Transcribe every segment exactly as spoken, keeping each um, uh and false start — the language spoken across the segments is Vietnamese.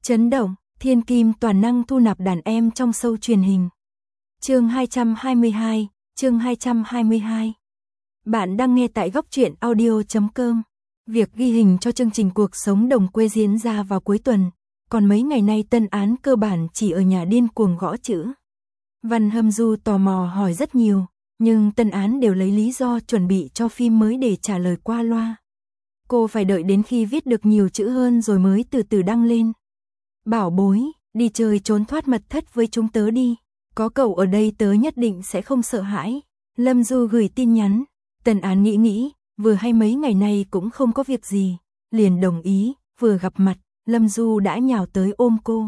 Chấn động, thiên kim toàn năng thu nạp đàn em trong show truyền hình. Chương hai trăm hai mươi hai, chương hai trăm hai mươi hai. Bạn đang nghe tại góc truyện audio chấm com. Việc ghi hình cho chương trình Cuộc sống đồng quê diễn ra vào cuối tuần, còn mấy ngày nay Tân Án cơ bản chỉ ở nhà điên cuồng gõ chữ. Văn Hâm Du tò mò hỏi rất nhiều, nhưng Tân Án đều lấy lý do chuẩn bị cho phim mới để trả lời qua loa. Cô phải đợi đến khi viết được nhiều chữ hơn rồi mới từ từ đăng lên. Bảo bối, đi chơi trốn thoát mật thất với chúng tớ đi, có cậu ở đây tớ nhất định sẽ không sợ hãi. Lâm Du gửi tin nhắn, Tân Án nghĩ nghĩ, vừa hay mấy ngày nay cũng không có việc gì, liền đồng ý, vừa gặp mặt, Lâm Du đã nhào tới ôm cô.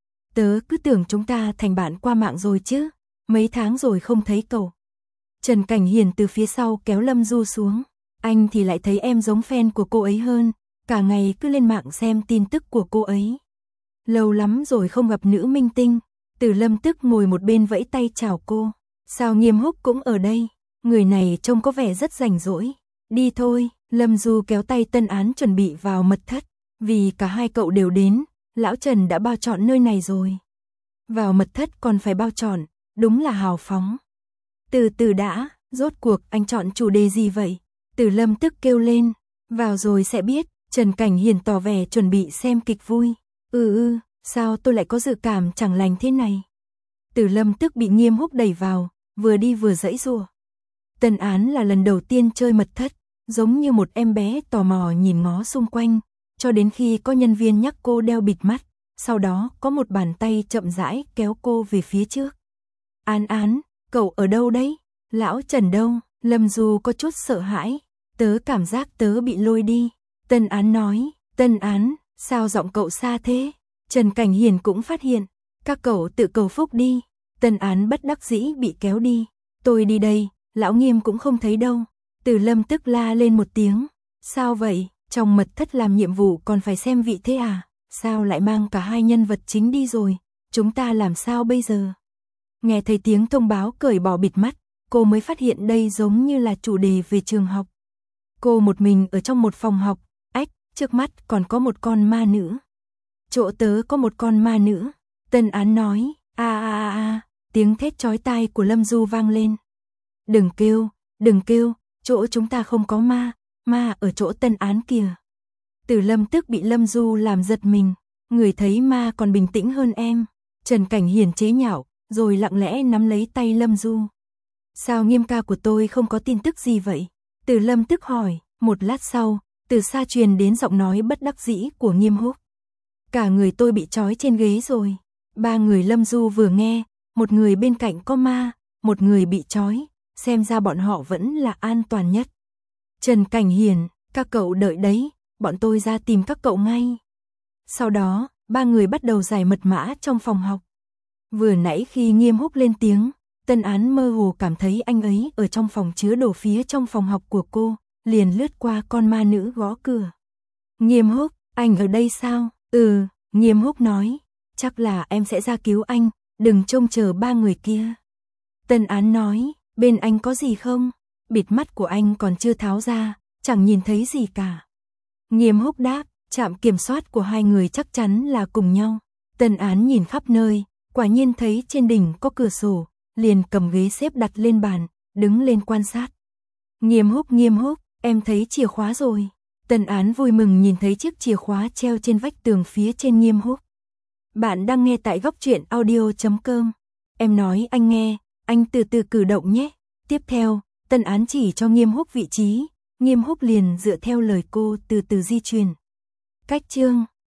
Tớ cứ tưởng chúng ta thành bạn qua mạng rồi chứ, mấy tháng rồi không thấy cậu. Trần Cảnh Hiền từ phía sau kéo Lâm Du xuống, anh thì lại thấy em giống fan của cô ấy hơn, cả ngày cứ lên mạng xem tin tức của cô ấy. Lâu lắm rồi không gặp nữ minh tinh, Từ Lâm tức ngồi một bên vẫy tay chào cô. Sao Nghiêm Húc cũng ở đây, người này trông có vẻ rất rảnh rỗi. Đi thôi, Lâm Du kéo tay Tân Án chuẩn bị vào mật thất, vì cả hai cậu đều đến, lão Trần đã bao chọn nơi này rồi. Vào mật thất còn phải bao chọn, đúng là hào phóng. Từ từ đã, rốt cuộc anh chọn chủ đề gì vậy? Từ Lâm tức kêu lên, vào rồi sẽ biết. Trần Cảnh Hiền tỏ vẻ chuẩn bị xem kịch vui. Ừ ừ, sao tôi lại có dự cảm chẳng lành thế này? Từ Lâm tức bị Nghiêm Húc đẩy vào, vừa đi vừa giãy giụa. Tân Án là lần đầu tiên chơi mật thất, giống như một em bé tò mò nhìn ngó xung quanh, cho đến khi có nhân viên nhắc cô đeo bịt mắt, sau đó có một bàn tay chậm rãi kéo cô về phía trước. Án Án, cậu ở đâu đấy? Lão Trần đâu? Lâm Du có chút sợ hãi, tớ cảm giác tớ bị lôi đi. Tân Án nói, Tân Án, sao giọng cậu xa thế? Trần Cảnh Hiền cũng phát hiện, các cậu tự cầu phúc đi. Tân Án bất đắc dĩ bị kéo đi, tôi đi đây, lão Nghiêm cũng không thấy đâu. Từ Lâm tức la lên một tiếng, sao vậy, trong mật thất làm nhiệm vụ còn phải xem vị thế à? Sao lại mang cả hai nhân vật chính đi rồi, chúng ta làm sao bây giờ? Nghe thấy tiếng thông báo cởi bỏ bịt mắt, cô mới phát hiện đây giống như là chủ đề về trường học. Cô một mình ở trong một phòng học, ách, trước mắt còn có một con ma nữ. Chỗ tớ có một con ma nữ, Tân Án nói, a a a a, tiếng thét chói tai của Lâm Du vang lên. Đừng kêu, đừng kêu, chỗ chúng ta không có ma, ma ở chỗ Tân Án kìa. Từ Lâm tức bị Lâm Du làm giật mình, người thấy ma còn bình tĩnh hơn em. Trần Cảnh Hiền chế nhạo, rồi lặng lẽ nắm lấy tay Lâm Du. Sao Nghiêm ca của tôi không có tin tức gì vậy? Từ Lâm tức hỏi, một lát sau, từ xa truyền đến giọng nói bất đắc dĩ của Nghiêm Húc. Cả người tôi bị trói trên ghế rồi. Ba người Lâm Du vừa nghe, một người bên cạnh có ma, một người bị trói, xem ra bọn họ vẫn là an toàn nhất. Trần Cảnh Hiền, các cậu đợi đấy, bọn tôi ra tìm các cậu ngay. Sau đó, ba người bắt đầu giải mật mã trong phòng học. Vừa nãy khi Nghiêm Húc lên tiếng, Tân Án mơ hồ cảm thấy anh ấy ở trong phòng chứa đồ phía trong phòng học của cô, liền lướt qua con ma nữ gõ cửa. Nghiêm Húc, anh ở đây sao? Ừ, Nghiêm Húc nói, chắc là em sẽ ra cứu anh, đừng trông chờ ba người kia. Tân Án nói, bên anh có gì không? Bịt mắt của anh còn chưa tháo ra, chẳng nhìn thấy gì cả. Nghiêm Húc đáp, trạm kiểm soát của hai người chắc chắn là cùng nhau. Tân Án nhìn khắp nơi, quả nhiên thấy trên đỉnh có cửa sổ, liền cầm ghế xếp đặt lên bàn, đứng lên quan sát. Nghiêm Húc, Nghiêm Húc, em thấy chìa khóa rồi. Tân Án vui mừng nhìn thấy chiếc chìa khóa treo trên vách tường phía trên Nghiêm Húc. Bạn đang nghe tại góc truyện audio chấm com. Em nói anh nghe, anh từ từ cử động nhé. Tiếp theo, Tân Án chỉ cho Nghiêm Húc vị trí, Nghiêm Húc liền dựa theo lời cô từ từ di chuyển. Cách chương